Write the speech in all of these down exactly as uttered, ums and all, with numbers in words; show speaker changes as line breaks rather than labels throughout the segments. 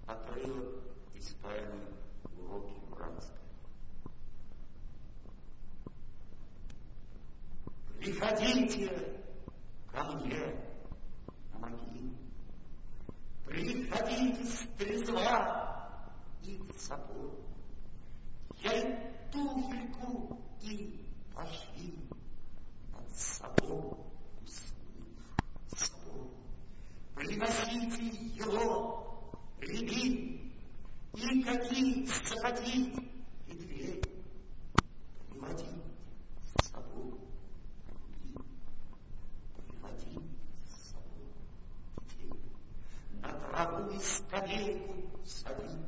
отрывок из поэмы «Уроки Вронского». Приходите ко мне на могилу, приходите стрезва и в собор. Я и туфельку и пошли над собой, услышь собор. Приносите его, рябин, и какие захотите, и дверь. Приводите с собой, приводите с собой детей. На траву и скамейку садите,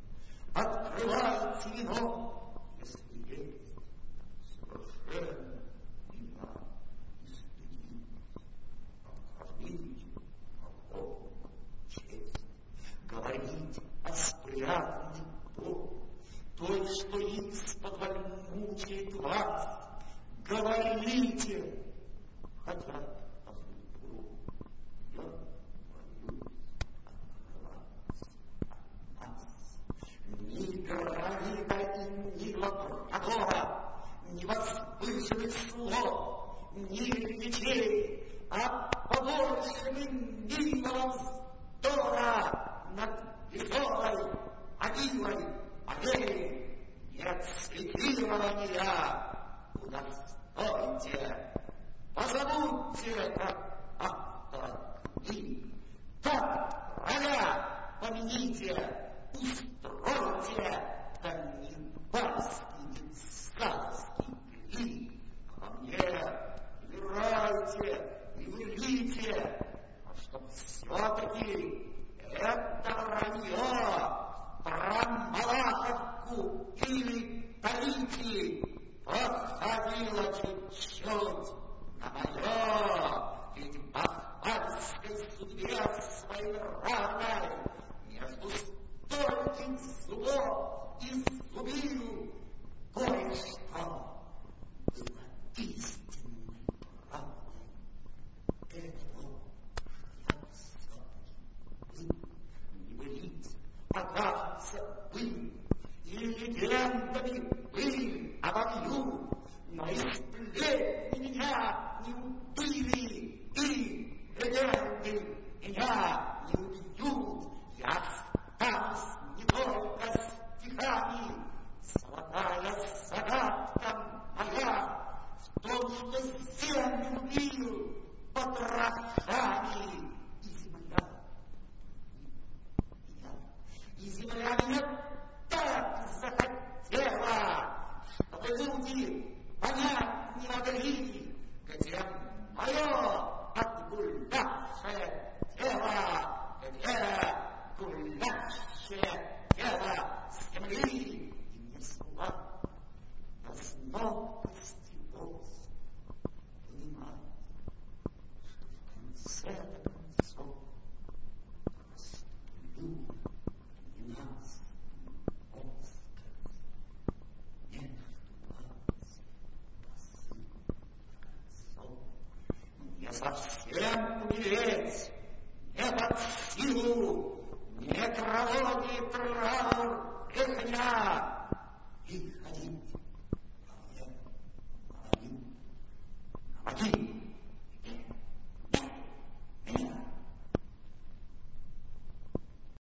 открывайте вино, если есть совершенно вина и стыдить. Откормите покой, честь, говорите о спрятанной боли, той, что из-под мучает вас. Говорите, хотя о судьбу я боюсь открываться от нас. Ни гранита и ни лабрадора, ни возвышенных слов, ни речей, а побольше милого вздора над веселой, обилой, аллеей неотсветливания. Удостойте, позабудьте как автора книг, как роля помяните, устройте каннибальский детсадский клик. Ко мне играйте и вылите, а чтоб все-таки это вранье про Малаховку или Талити подходило чуть-чуть на мое, ведь в бахвальской судьбе своенравной между стольких зубов и зубил кое-что было истинной правдой. Это то, что я все-таки был, не былиц, окажется, был, и легендами был обовью, но и сплетни меня не убили, и легенды меня не убьют. Я останусь не только стихами, золотая загадка моя в том, что землю убил потрошами, и земля, и я, и земля меня так захотела, чтобы люди понять не могли, где мое отгулявшее тело, где гулявшее тело земли. И мне слова на снова постигался, понимать, что в конце концов расступлю нас. Не совсем умереть, не под силу, не кровавый траур, брехня,